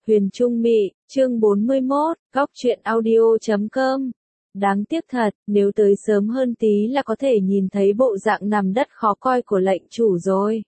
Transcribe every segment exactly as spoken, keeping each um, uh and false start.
Huyền Trung Mị, chương bốn mươi mốt, góc truyện audio chấm com. Đáng tiếc thật, nếu tới sớm hơn tí là có thể nhìn thấy bộ dạng nằm đất khó coi của lệnh chủ rồi.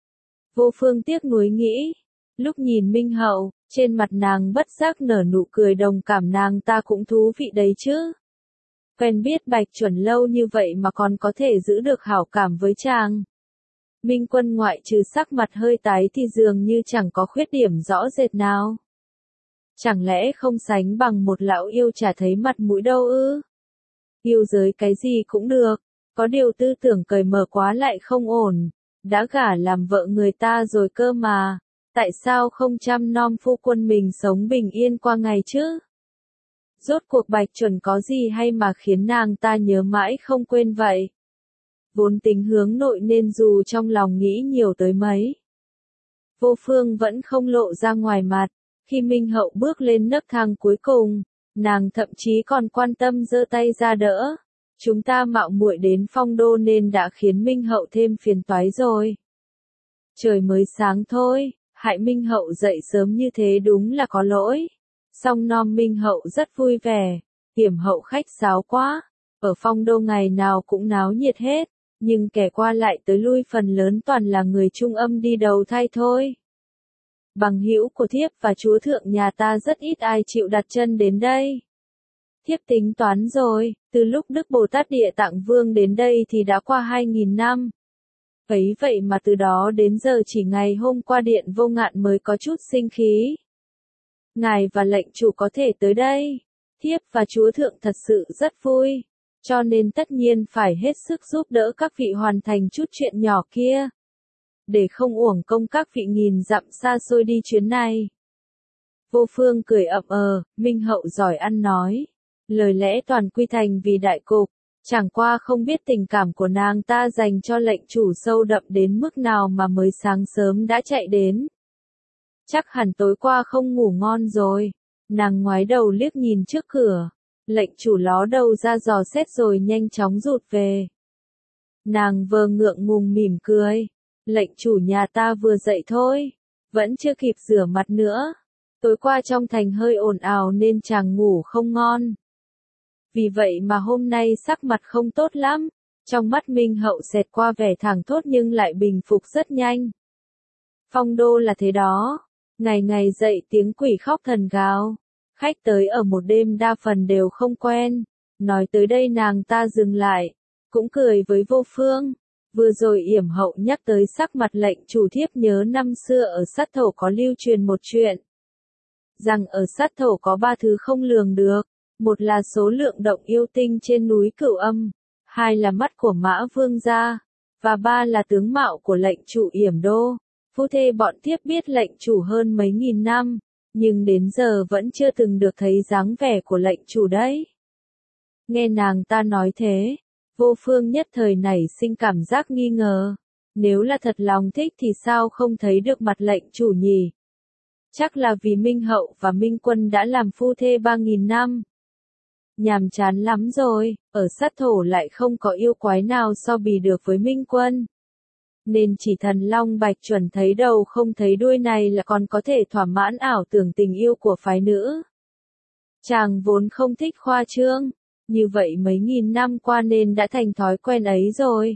Vô Phương tiếc nuối nghĩ, lúc nhìn Minh Hậu, trên mặt nàng bất giác nở nụ cười đồng cảm, nàng ta cũng thú vị đấy chứ. Quen biết Bạch Chuẩn lâu như vậy mà còn có thể giữ được hảo cảm với chàng. Minh Quân ngoại trừ sắc mặt hơi tái thì dường như chẳng có khuyết điểm rõ rệt nào. Chẳng lẽ không sánh bằng một lão yêu chả thấy mặt mũi đâu ư? Yêu giới cái gì cũng được, có điều tư tưởng cởi mở quá lại không ổn. Đã gả làm vợ người ta rồi cơ mà, tại sao không chăm nom phu quân mình sống bình yên qua ngày chứ? Rốt cuộc Bạch Chuẩn có gì hay mà khiến nàng ta nhớ mãi không quên vậy? Vốn tính hướng nội nên dù trong lòng nghĩ nhiều tới mấy, Vô Phương vẫn không lộ ra ngoài mặt. Khi Minh Hậu bước lên nấc thang cuối cùng, nàng thậm chí còn quan tâm giơ tay ra đỡ. Chúng ta mạo muội đến Phong Đô nên đã khiến Minh Hậu thêm phiền toái rồi. Trời mới sáng thôi, hại Minh Hậu dậy sớm như thế đúng là có lỗi. Song nom Minh Hậu rất vui vẻ, Hiểm Hậu khách sáo quá. Ở Phong Đô ngày nào cũng náo nhiệt hết, nhưng kẻ qua lại tới lui phần lớn toàn là người trung âm đi đầu thai thôi. Bằng hữu của thiếp và chúa thượng nhà ta rất ít ai chịu đặt chân đến đây. Thiếp tính toán rồi, từ lúc Đức Bồ Tát Địa Tạng Vương đến đây thì đã qua hai nghìn năm. Ấy vậy mà từ đó đến giờ chỉ ngày hôm qua Điện Vô Ngạn mới có chút sinh khí. Ngài và lệnh chủ có thể tới đây, thiếp và chúa thượng thật sự rất vui, cho nên tất nhiên phải hết sức giúp đỡ các vị hoàn thành chút chuyện nhỏ kia, để không uổng công các vị nghìn dặm xa xôi đi chuyến này. Vô Phương cười ậm ờ, Minh Hậu giỏi ăn nói, lời lẽ toàn quy thành vì đại cục, chẳng qua không biết tình cảm của nàng ta dành cho lệnh chủ sâu đậm đến mức nào mà mới sáng sớm đã chạy đến. Chắc hẳn tối qua không ngủ ngon rồi. Nàng ngoái đầu liếc nhìn trước cửa, lệnh chủ ló đầu ra dò xét rồi nhanh chóng rụt về. Nàng vờ ngượng ngùng mỉm cười, lệnh chủ nhà ta vừa dậy thôi, vẫn chưa kịp rửa mặt nữa. Tối qua trong thành hơi ồn ào nên chàng ngủ không ngon. Vì vậy mà hôm nay sắc mặt không tốt lắm. Trong mắt Minh Hậu xẹt qua vẻ thảng thốt nhưng lại bình phục rất nhanh. Phong Đô là thế đó, ngày ngày dậy tiếng quỷ khóc thần gào. Khách tới ở một đêm đa phần đều không quen. Nói tới đây nàng ta dừng lại, cũng cười với Vô Phương. Vừa rồi Yểm Hậu nhắc tới sắc mặt lệnh chủ, thiếp nhớ năm xưa ở Sát Thổ có lưu truyền một chuyện. Rằng ở Sát Thổ có ba thứ không lường được. Một là số lượng động yêu tinh trên núi Cửu Âm, hai là mắt của Mã Vương gia, và ba là tướng mạo của lệnh chủ Yểm Đô. Phu thê bọn thiếp biết lệnh chủ hơn mấy nghìn năm, nhưng đến giờ vẫn chưa từng được thấy dáng vẻ của lệnh chủ đấy. Nghe nàng ta nói thế, Vô Phương nhất thời nảy sinh cảm giác nghi ngờ. Nếu là thật lòng thích thì sao không thấy được mặt lệnh chủ nhỉ? Chắc là vì Minh Hậu và Minh Quân đã làm phu thê ba nghìn năm. Nhàm chán lắm rồi, ở Sát Thổ lại không có yêu quái nào so bì được với Minh Quân. Nên chỉ thần Long Bạch Chuẩn thấy đầu không thấy đuôi này là còn có thể thỏa mãn ảo tưởng tình yêu của phái nữ. Chàng vốn không thích khoa trương, như vậy mấy nghìn năm qua nên đã thành thói quen ấy rồi.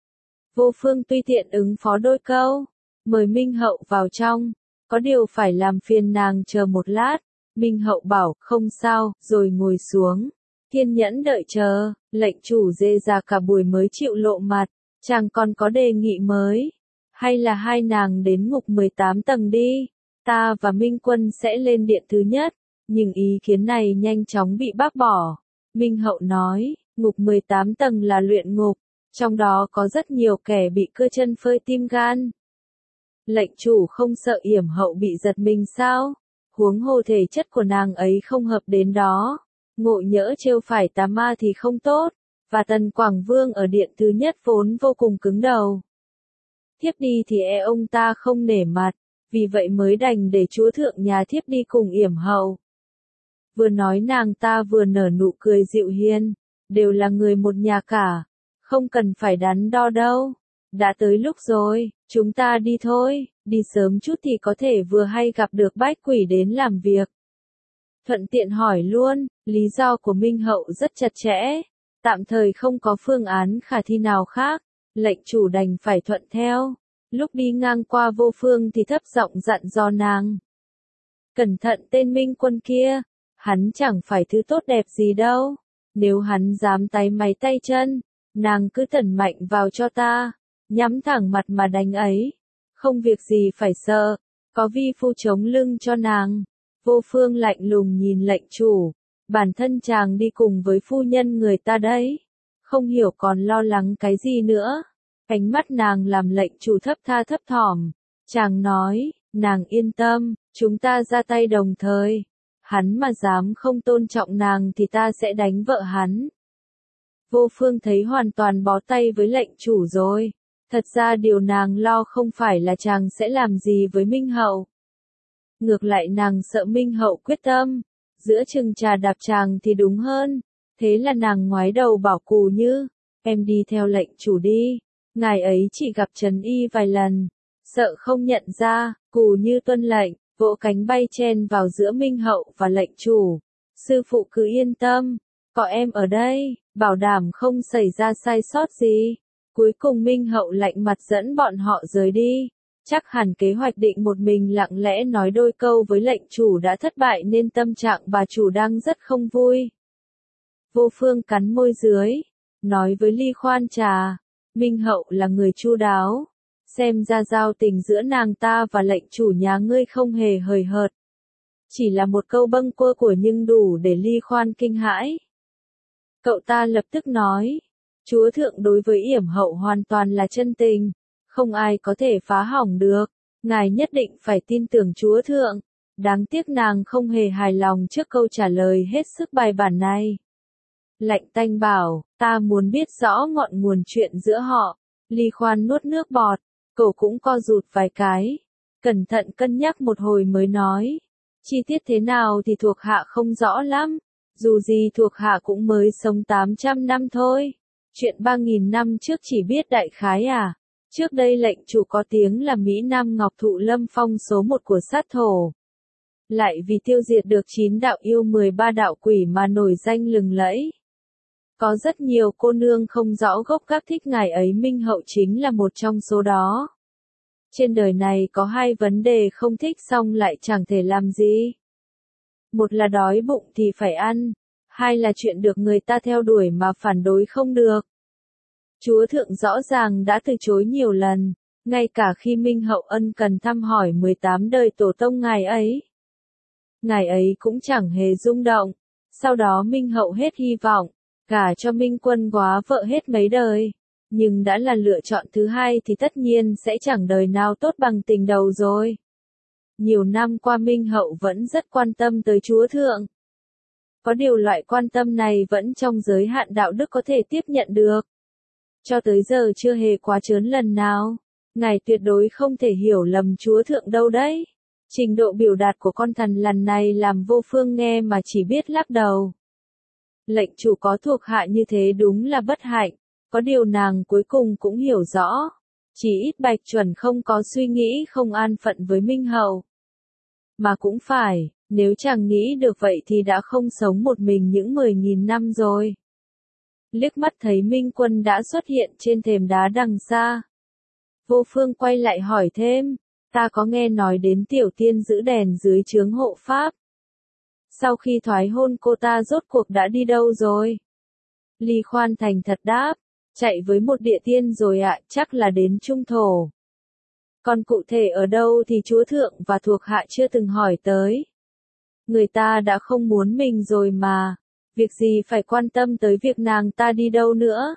Vô Phương tuy tiện ứng phó đôi câu, mời Minh Hậu vào trong, có điều phải làm phiền nàng chờ một lát. Minh Hậu bảo, không sao, rồi ngồi xuống. Kiên nhẫn đợi chờ, lệnh chủ dê ra cả buổi mới chịu lộ mặt. Chàng còn có đề nghị mới. Hay là hai nàng đến ngục mười tám tầng đi. Ta và Minh Quân sẽ lên điện thứ nhất. Nhưng ý kiến này nhanh chóng bị bác bỏ. Minh Hậu nói, ngục mười tám tầng là luyện ngục. Trong đó có rất nhiều kẻ bị cưa chân phơi tim gan. Lệnh chủ không sợ Yểm Hậu bị giật mình sao? Huống hồ thể chất của nàng ấy không hợp đến đó. Ngộ nhỡ trêu phải tà ma thì không tốt. Và Tần Quảng Vương ở điện thứ nhất vốn vô cùng cứng đầu. Thiếp đi thì e ông ta không nể mặt, vì vậy mới đành để chúa thượng nhà thiếp đi cùng Yểm Hậu. Vừa nói nàng ta vừa nở nụ cười dịu hiền, đều là người một nhà cả, không cần phải đắn đo đâu. Đã tới lúc rồi, Chúng ta đi thôi, đi sớm chút thì có thể vừa hay gặp được bách quỷ đến làm việc. Thuận tiện hỏi luôn, lý do của Minh Hậu rất chặt chẽ, tạm thời không có phương án khả thi nào khác, lệnh chủ đành phải thuận theo. Lúc đi ngang qua Vô Phương thì thấp giọng dặn dò nàng. Cẩn thận tên Minh Quân kia, hắn chẳng phải thứ tốt đẹp gì đâu, nếu hắn dám tay máy tay chân, nàng cứ tẩn mạnh vào cho ta, nhắm thẳng mặt mà đánh ấy, không việc gì phải sợ, có vi phu chống lưng cho nàng. Vô Phương lạnh lùng nhìn lệnh chủ, bản thân chàng đi cùng với phu nhân người ta đấy, không hiểu còn lo lắng cái gì nữa. Ánh mắt nàng làm lệnh chủ thấp tha thấp thỏm, chàng nói, nàng yên tâm, chúng ta ra tay đồng thời, hắn mà dám không tôn trọng nàng thì ta sẽ đánh vợ hắn. Vô Phương thấy hoàn toàn bó tay với lệnh chủ rồi, thật ra điều nàng lo không phải là chàng sẽ làm gì với Minh Hậu. Ngược lại nàng sợ Minh Hậu quyết tâm, giữa chừng trà đạp chàng thì đúng hơn, thế là nàng ngoái đầu bảo Cù Như, em đi theo lệnh chủ đi, ngài ấy chỉ gặp Trấn Y vài lần, sợ không nhận ra. Cù Như tuân lệnh, vỗ cánh bay chen vào giữa Minh Hậu và lệnh chủ. Sư phụ cứ yên tâm, có em ở đây, bảo đảm không xảy ra sai sót gì. Cuối cùng Minh Hậu lạnh mặt dẫn bọn họ rời đi. Chắc hẳn kế hoạch định một mình lặng lẽ nói đôi câu với lệnh chủ đã thất bại nên tâm trạng bà chủ đang rất không vui. Vô Phương cắn môi dưới, nói với Ly Khoan Trà, Minh Hậu là người chu đáo, xem ra giao tình giữa nàng ta và lệnh chủ nhà ngươi không hề hời hợt. Chỉ là một câu bâng quơ của nhưng đủ để Ly Khoan kinh hãi. Cậu ta lập tức nói, chúa thượng đối với Yểm Hậu hoàn toàn là chân tình, không ai có thể phá hỏng được, ngài nhất định phải tin tưởng chúa thượng. Đáng tiếc nàng không hề hài lòng trước câu trả lời hết sức bài bản này. Lạnh tanh bảo, ta muốn biết rõ ngọn nguồn chuyện giữa họ. Ly Khoan nuốt nước bọt, cậu cũng co rụt vài cái, cẩn thận cân nhắc một hồi mới nói, chi tiết thế nào thì thuộc hạ không rõ lắm, dù gì thuộc hạ cũng mới sống tám trăm năm thôi, chuyện ba nghìn năm trước chỉ biết đại khái à. Trước đây lệnh chủ có tiếng là Mỹ Nam Ngọc Thụ Lâm Phong số một của sát thổ. Lại vì tiêu diệt được chín đạo yêu mười ba đạo quỷ mà nổi danh lừng lẫy. Có rất nhiều cô nương không rõ gốc gác thích ngài ấy, Minh Hậu chính là một trong số đó. Trên đời này có hai vấn đề không thích xong lại chẳng thể làm gì. Một là đói bụng thì phải ăn, hai là chuyện được người ta theo đuổi mà phản đối không được. Chúa thượng rõ ràng đã từ chối nhiều lần, ngay cả khi Minh Hậu ân cần thăm hỏi mười tám đời tổ tông ngài ấy. Ngài ấy cũng chẳng hề rung động, sau đó Minh Hậu hết hy vọng, gả cho Minh Quân góa vợ hết mấy đời, nhưng đã là lựa chọn thứ hai thì tất nhiên sẽ chẳng đời nào tốt bằng tình đầu rồi. Nhiều năm qua Minh Hậu vẫn rất quan tâm tới chúa thượng. Có điều loại quan tâm này vẫn trong giới hạn đạo đức có thể tiếp nhận được. Cho tới giờ chưa hề quá trớn lần nào. Ngài tuyệt đối không thể hiểu lầm chúa thượng đâu đấy. Trình độ biểu đạt của con thần lần này làm Vô Phương nghe mà chỉ biết lắc đầu. Lệnh chủ có thuộc hạ như thế đúng là bất hạnh. Có điều nàng cuối cùng cũng hiểu rõ. Chỉ ít Bạch Chuẩn không có suy nghĩ không an phận với Minh Hậu. Mà cũng phải, nếu chàng nghĩ được vậy thì đã không sống một mình những mười nghìn năm rồi. Liếc mắt thấy Minh Quân đã xuất hiện trên thềm đá đằng xa. Vô Phương quay lại hỏi thêm, ta có nghe nói đến tiểu tiên giữ đèn dưới trướng hộ pháp. Sau khi thoái hôn cô ta rốt cuộc đã đi đâu rồi? Ly Khoan thành thật đáp, chạy với một địa tiên rồi ạ, chắc là đến Trung Thổ. Còn cụ thể ở đâu thì chúa thượng và thuộc hạ chưa từng hỏi tới. Người ta đã không muốn mình rồi mà, việc gì phải quan tâm tới việc nàng ta đi đâu nữa.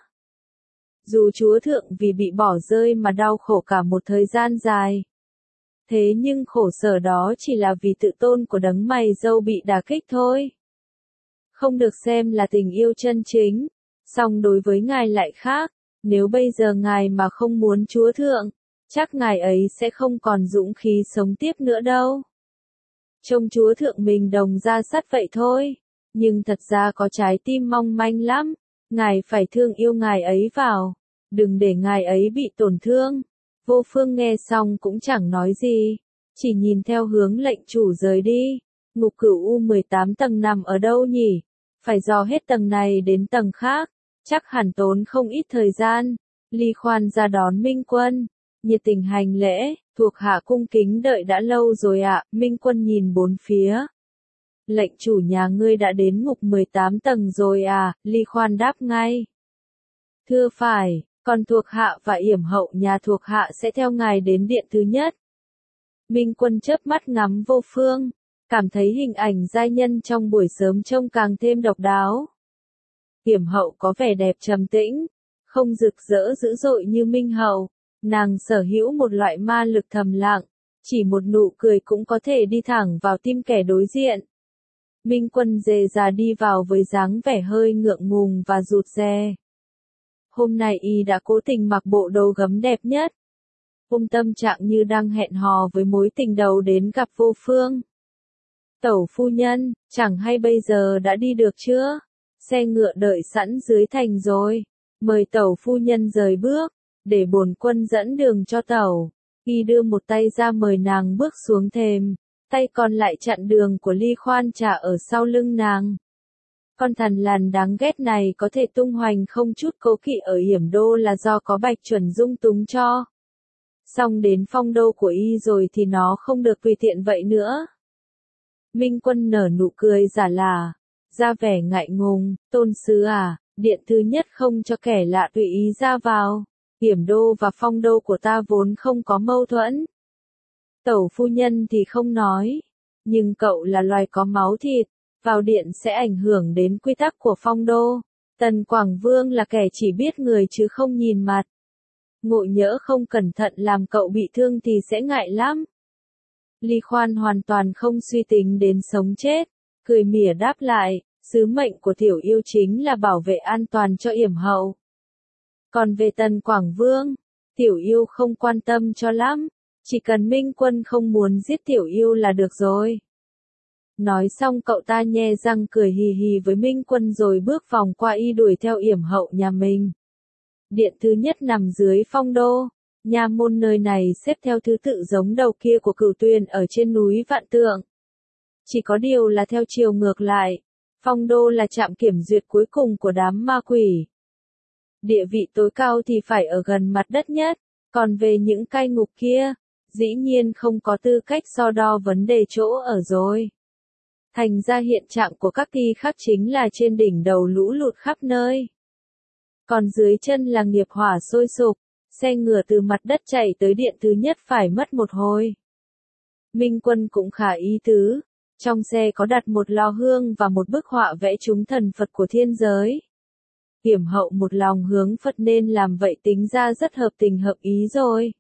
Dù chúa thượng vì bị bỏ rơi mà đau khổ cả một thời gian dài. Thế nhưng khổ sở đó chỉ là vì tự tôn của đấng mày râu bị đả kích thôi. Không được xem là tình yêu chân chính, song đối với ngài lại khác, nếu bây giờ ngài mà không muốn chúa thượng, chắc ngài ấy sẽ không còn dũng khí sống tiếp nữa đâu. Trông chúa thượng mình đồng ra sắt vậy thôi, nhưng thật ra có trái tim mong manh lắm, ngài phải thương yêu ngài ấy vào, đừng để ngài ấy bị tổn thương. Vô Phương nghe xong cũng chẳng nói gì, chỉ nhìn theo hướng lệnh chủ rời đi. Ngục Cửu U mười tám tầng nằm ở đâu nhỉ? Phải dò hết tầng này đến tầng khác, chắc hẳn tốn không ít thời gian. Ly Khoan ra đón Minh Quân, nhiệt tình hành lễ, thuộc hạ cung kính đợi đã lâu rồi ạ. Minh Quân nhìn bốn phía. Lệnh chủ nhà ngươi đã đến ngục mười tám tầng rồi à? Ly Khoan đáp ngay. Thưa phải, còn thuộc hạ và yểm hậu nhà thuộc hạ sẽ theo ngài đến điện thứ nhất. Minh Quân chớp mắt ngắm Vô Phương, cảm thấy hình ảnh giai nhân trong buổi sớm trông càng thêm độc đáo. Yểm hậu có vẻ đẹp trầm tĩnh, không rực rỡ dữ dội như Minh Hậu, nàng sở hữu một loại ma lực thầm lặng, chỉ một nụ cười cũng có thể đi thẳng vào tim kẻ đối diện. Minh Quân dề dà đi vào với dáng vẻ hơi ngượng ngùng và rụt rè. Hôm nay y đã cố tình mặc bộ đồ gấm đẹp nhất. Ôm tâm trạng như đang hẹn hò với mối tình đầu đến gặp Vô Phương. Tẩu phu nhân, chẳng hay bây giờ đã đi được chưa? Xe ngựa đợi sẵn dưới thành rồi. Mời tẩu phu nhân rời bước, để bổn quân dẫn đường cho tẩu. Y đưa một tay ra mời nàng bước xuống thềm, tay còn lại chặn đường của Ly Khoan trả ở sau lưng nàng. Con thằn lằn đáng ghét này có thể tung hoành không chút cố kỵ ở Yểm Đô là do có Bạch Chuẩn dung túng cho. Xong đến Phong Đô của y rồi thì nó không được tùy tiện vậy nữa. Minh Quân nở nụ cười giả lả, ra vẻ ngại ngùng. Tôn sứ à, điện thứ nhất không cho kẻ lạ tùy ý ra vào. Yểm Đô và Phong Đô của ta vốn không có mâu thuẫn. Tẩu phu nhân thì không nói, nhưng cậu là loài có máu thịt, vào điện sẽ ảnh hưởng đến quy tắc của Phong Đô. Tần Quảng Vương là kẻ chỉ biết người chứ không nhìn mặt. Ngộ nhỡ không cẩn thận làm cậu bị thương thì sẽ ngại lắm. Ly Khoan hoàn toàn không suy tính đến sống chết, cười mỉa đáp lại, sứ mệnh của tiểu yêu chính là bảo vệ an toàn cho yểm hậu. Còn về Tần Quảng Vương, tiểu yêu không quan tâm cho lắm, chỉ cần Minh Quân không muốn giết tiểu yêu là được rồi. Nói xong cậu ta nhe răng cười hì hì với Minh Quân rồi bước vòng qua y đuổi theo yểm hậu nhà mình. Điện thứ nhất nằm dưới Phong Đô, nha môn nơi này xếp theo thứ tự giống đầu kia của Cửu Tuyền ở trên núi Vạn Tượng. Chỉ có điều là theo chiều ngược lại, Phong Đô là trạm kiểm duyệt cuối cùng của đám ma quỷ. Địa vị tối cao thì phải ở gần mặt đất nhất, còn về những cai ngục kia, dĩ nhiên không có tư cách so đo vấn đề chỗ ở rồi. Thành ra hiện trạng của các ty khác chính là trên đỉnh đầu lũ lụt khắp nơi. Còn dưới chân là nghiệp hỏa sôi sục, xe ngựa từ mặt đất chạy tới điện thứ nhất phải mất một hồi. Minh Quân cũng khá ý tứ, trong xe có đặt một lò hương và một bức họa vẽ chúng thần Phật của thiên giới. Yểm hậu một lòng hướng Phật nên làm vậy tính ra rất hợp tình hợp ý rồi.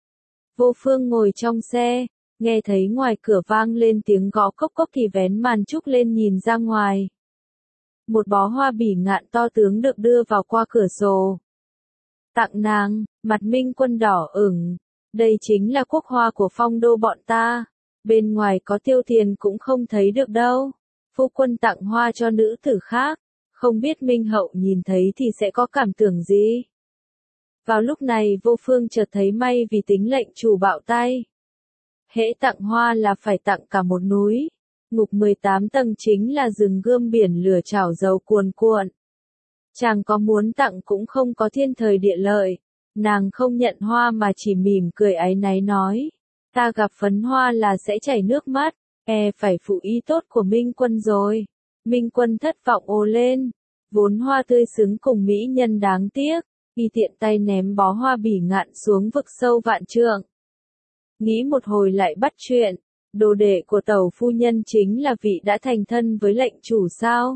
Vô Phương ngồi trong xe, nghe thấy ngoài cửa vang lên tiếng gõ cốc cốc thì vén màn trúc lên nhìn ra ngoài. Một bó hoa bỉ ngạn to tướng được đưa vào qua cửa sổ. Tặng nàng, mặt Minh Quân đỏ ửng, đây chính là quốc hoa của Phong Đô bọn ta, bên ngoài có tiêu tiền cũng không thấy được đâu. Phu quân tặng hoa cho nữ tử khác, không biết Minh Hậu nhìn thấy thì sẽ có cảm tưởng gì. Vào lúc này Vô Phương chợt thấy may vì tính lệnh chủ bạo tay. Hễ tặng hoa là phải tặng cả một núi. Ngục mười tám tầng chính là rừng gươm biển lửa chảo dầu cuồn cuộn. Chàng có muốn tặng cũng không có thiên thời địa lợi. Nàng không nhận hoa mà chỉ mỉm cười áy náy nói. Ta gặp phấn hoa là sẽ chảy nước mắt, e phải phụ ý tốt của Minh Quân rồi. Minh Quân thất vọng ồ lên. Vốn hoa tươi xứng cùng mỹ nhân đáng tiếc. Y tiện tay ném bó hoa bỉ ngạn xuống vực sâu vạn trượng. Nghĩ một hồi lại bắt chuyện. Đồ đệ của tẩu phu nhân chính là vị đã thành thân với lệnh chủ sao?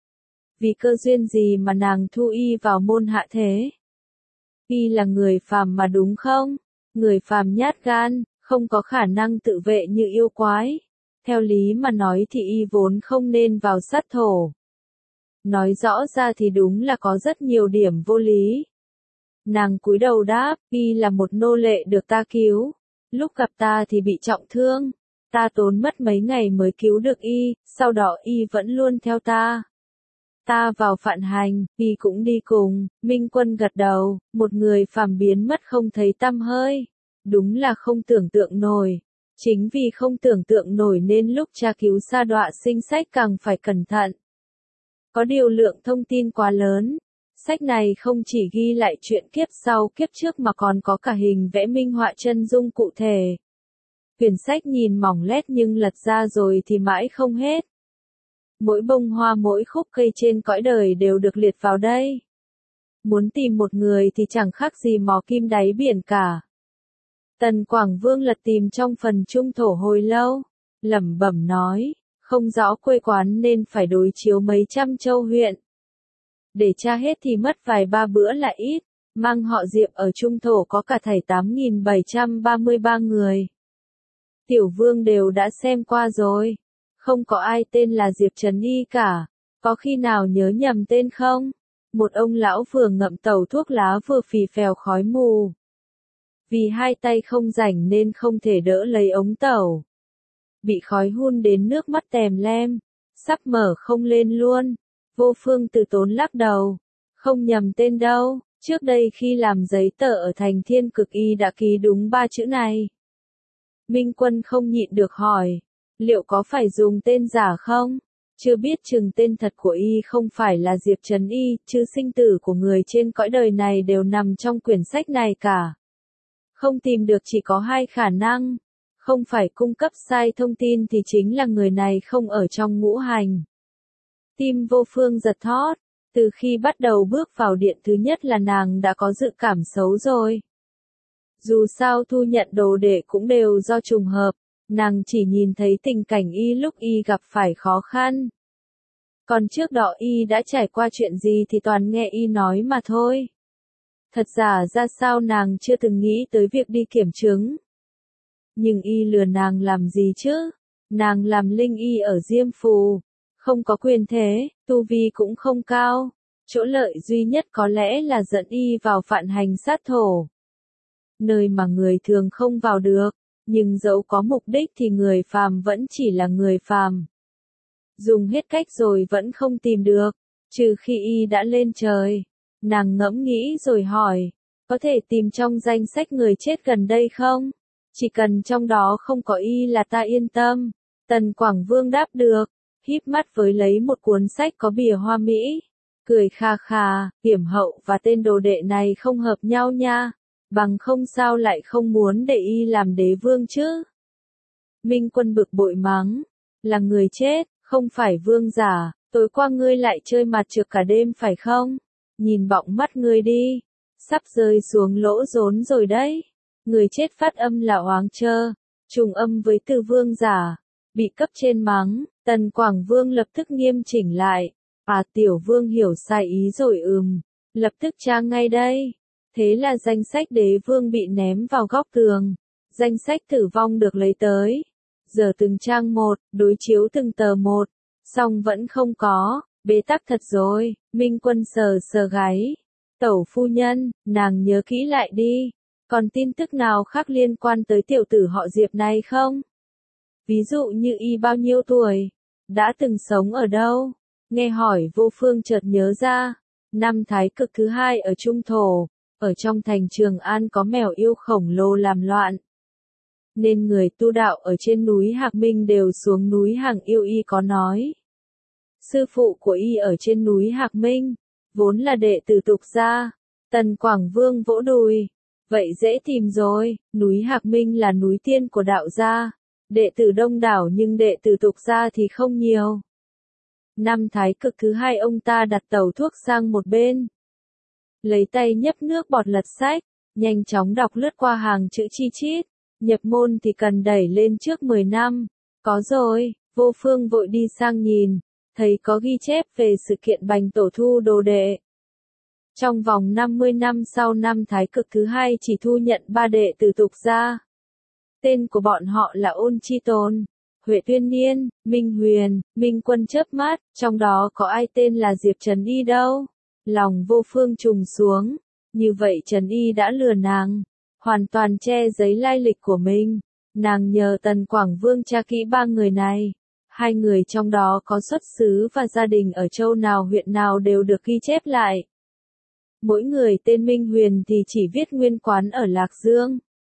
Vì cơ duyên gì mà nàng thu y vào môn hạ thế? Y là người phàm mà đúng không? Người phàm nhát gan, không có khả năng tự vệ như yêu quái. Theo lý mà nói thì y vốn không nên vào sát thổ. Nói rõ ra thì đúng là có rất nhiều điểm vô lý. Nàng cúi đầu đáp, y là một nô lệ được ta cứu. Lúc gặp ta thì bị trọng thương. Ta tốn mất mấy ngày mới cứu được y, sau đó y vẫn luôn theo ta. Ta vào phạn hành, y cũng đi cùng. Minh Quân gật đầu, một người phàm biến mất không thấy tăm hơi. Đúng là không tưởng tượng nổi. Chính vì không tưởng tượng nổi nên lúc tra cứu sa đọa sinh sách càng phải cẩn thận. Có điều lượng thông tin quá lớn. Sách này không chỉ ghi lại chuyện kiếp sau kiếp trước mà còn có cả hình vẽ minh họa chân dung cụ thể. Quyển sách nhìn mỏng lét nhưng lật ra rồi thì mãi không hết. Mỗi bông hoa mỗi khúc cây trên cõi đời đều được liệt vào đây. Muốn tìm một người thì chẳng khác gì mò kim đáy biển cả. Tần Quảng Vương lật tìm trong phần trung thổ hồi lâu, lẩm bẩm nói, không rõ quê quán nên phải đối chiếu mấy trăm châu huyện. Để tra hết thì mất vài ba bữa là ít, mang họ Diệp ở trung thổ có cả thảy tám nghìn bảy trăm ba mươi ba người. Tiểu Vương đều đã xem qua rồi, không có ai tên là Diệp Trấn Y cả, có khi nào nhớ nhầm tên không? Một ông lão vừa ngậm tẩu thuốc lá vừa phì phèo khói mù. Vì hai tay không rảnh nên không thể đỡ lấy ống tẩu. Bị khói hun đến nước mắt tèm lem, sắp mở không lên luôn. Vô Phương từ tốn lắc đầu. Không nhầm tên đâu, trước đây khi làm giấy tờ ở thành Thiên Cực Y đã ký đúng ba chữ này. Minh Quân không nhịn được hỏi, liệu có phải dùng tên giả không? Chưa biết chừng tên thật của y không phải là Diệp Trấn Y, chứ sinh tử của người trên cõi đời này đều nằm trong quyển sách này cả. Không tìm được chỉ có hai khả năng. Không phải cung cấp sai thông tin thì chính là người này không ở trong ngũ hành. Tim Vô Phương giật thót. Từ khi bắt đầu bước vào điện thứ nhất là nàng đã có dự cảm xấu rồi. Dù sao thu nhận đồ đệ cũng đều do trùng hợp. Nàng chỉ nhìn thấy tình cảnh y lúc y gặp phải khó khăn. Còn trước đó y đã trải qua chuyện gì thì toàn nghe y nói mà thôi. Thật giả ra sao nàng chưa từng nghĩ tới việc đi kiểm chứng. Nhưng y lừa nàng làm gì chứ? Nàng làm linh y ở Diêm Phù. Không có quyền thế, tu vi cũng không cao. Chỗ lợi duy nhất có lẽ là dẫn y vào vạn hành sát thổ. Nơi mà người thường không vào được. Nhưng dẫu có mục đích thì người phàm vẫn chỉ là người phàm. Dùng hết cách rồi vẫn không tìm được. Trừ khi y đã lên trời. Nàng ngẫm nghĩ rồi hỏi, có thể tìm trong danh sách người chết gần đây không? Chỉ cần trong đó không có y là ta yên tâm. Tần Quảng Vương đáp được, híp mắt với lấy một cuốn sách có bìa hoa mỹ. Cười kha kha, Hiểm Hậu và tên đồ đệ này không hợp nhau nha. Bằng không sao lại không muốn để y làm đế vương chứ? Minh Quân bực bội mắng, là người chết, không phải vương giả. Tối qua ngươi lại chơi mặt trược cả đêm phải không? Nhìn bọng mắt ngươi đi, sắp rơi xuống lỗ rốn rồi đấy. Người chết phát âm là oáng trơ, trùng âm với từ vương giả, bị cấp trên mắng, Tần Quảng Vương lập tức nghiêm chỉnh lại. À, tiểu vương hiểu sai ý rồi ừm, lập tức tra ngay đây. Thế là danh sách đế vương bị ném vào góc tường, danh sách tử vong được lấy tới. Giờ từng trang một, đối chiếu từng tờ một, xong vẫn không có. Bế tắc thật rồi, Minh Quân sờ sờ gáy. Tẩu phu nhân, nàng nhớ kỹ lại đi. Còn tin tức nào khác liên quan tới tiểu tử họ Diệp này không? Ví dụ như y bao nhiêu tuổi? Đã từng sống ở đâu? Nghe hỏi Vô Phương chợt nhớ ra. Năm Thái Cực thứ hai ở Trung Thổ. Ở trong thành Trường An có mèo yêu khổng lồ làm loạn. Nên người tu đạo ở trên núi Hạc Minh đều xuống núi hàng yêu y có nói. Sư phụ của y ở trên núi Hạc Minh, vốn là đệ tử Tục gia. Tần Quảng Vương vỗ đùi. Vậy dễ tìm rồi, núi Hạc Minh là núi tiên của đạo gia. Đệ tử đông đảo nhưng đệ tử Tục gia thì không nhiều. Năm Thái Cực thứ hai ông ta đặt tẩu thuốc sang một bên. Lấy tay nhấp nước bọt lật sách, nhanh chóng đọc lướt qua hàng chữ chi chít. Nhập môn thì cần đẩy lên trước mười năm. Có rồi, Vô Phương vội đi sang nhìn. Thấy có ghi chép về sự kiện Bành Tổ thu đồ đệ. Trong vòng năm mươi năm sau năm Thái Cực thứ hai chỉ thu nhận ba đệ tử Tục gia. Tên của bọn họ là Ôn Chi Tồn, Huệ Tuyên Niên, Minh Huyền, Minh Quân chớp mắt, trong đó có ai tên là Diệp Trấn Y đâu. Lòng Vô Phương trùng xuống, như vậy Trấn Y đã lừa nàng, hoàn toàn che giấu lai lịch của mình. Nàng nhờ Tần Quảng Vương tra kỹ ba người này. Hai người trong đó có xuất xứ và gia đình ở châu nào huyện nào đều được ghi chép lại. Mỗi người tên Minh Huyền thì chỉ viết nguyên quán ở Lạc Dương.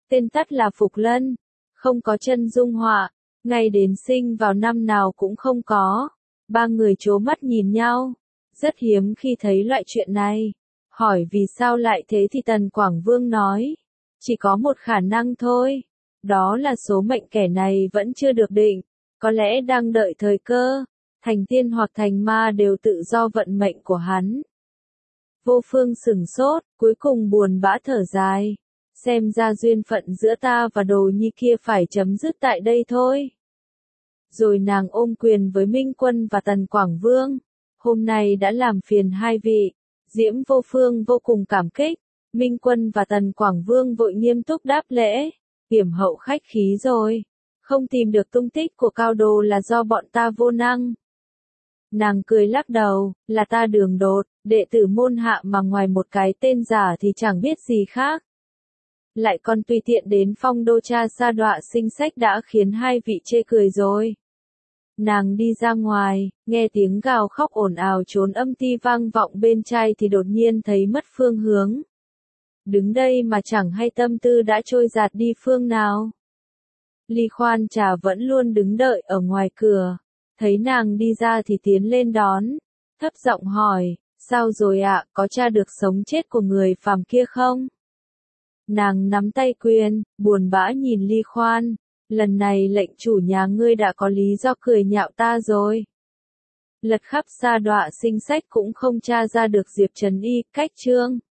tên tắt là Phục Lân, không có chân dung họa, ngay đến sinh vào năm nào cũng không có. Ba người trố mắt nhìn nhau, rất hiếm khi thấy loại chuyện này. Hỏi vì sao lại thế thì Tần Quảng Vương nói, chỉ có một khả năng thôi, đó là số mệnh kẻ này vẫn chưa được định, có lẽ đang đợi thời cơ, thành tiên hoặc thành ma đều tự do vận mệnh của hắn. Vô Phương sửng sốt, cuối cùng buồn bã thở dài, xem ra duyên phận giữa ta và đồ nhi kia phải chấm dứt tại đây thôi. Rồi nàng ôm quyền với Minh Quân và Tần Quảng Vương, hôm nay đã làm phiền hai vị. Diễm Vô Phương vô cùng cảm kích, Minh Quân và Tần Quảng Vương vội nghiêm túc đáp lễ, hiểm hậu khách khí rồi, không tìm được tung tích của Cao Đồ là do bọn ta vô năng. Nàng cười lắc đầu, là ta đường đột, đệ tử môn hạ mà ngoài một cái tên giả thì chẳng biết gì khác. Lại còn tùy tiện đến phong đô cha sa đọa sinh sách đã khiến hai vị chê cười rồi. Nàng đi ra ngoài, nghe tiếng gào khóc ồn ào trốn âm ti vang vọng bên tai thì đột nhiên thấy mất phương hướng. Đứng đây mà chẳng hay tâm tư đã trôi dạt đi phương nào. Ly Khoan Trà vẫn luôn đứng đợi ở ngoài cửa, thấy nàng đi ra thì tiến lên đón, thấp giọng hỏi, sao rồi ạ, có tra được sống chết của người phàm kia không? Nàng nắm tay quyền, buồn bã nhìn Ly Khoan. Lần này lệnh chủ nhà ngươi đã có lý do cười nhạo ta rồi. Lật khắp sa đọa sinh sách cũng không tra ra được Diệp Trần Y, cách chương.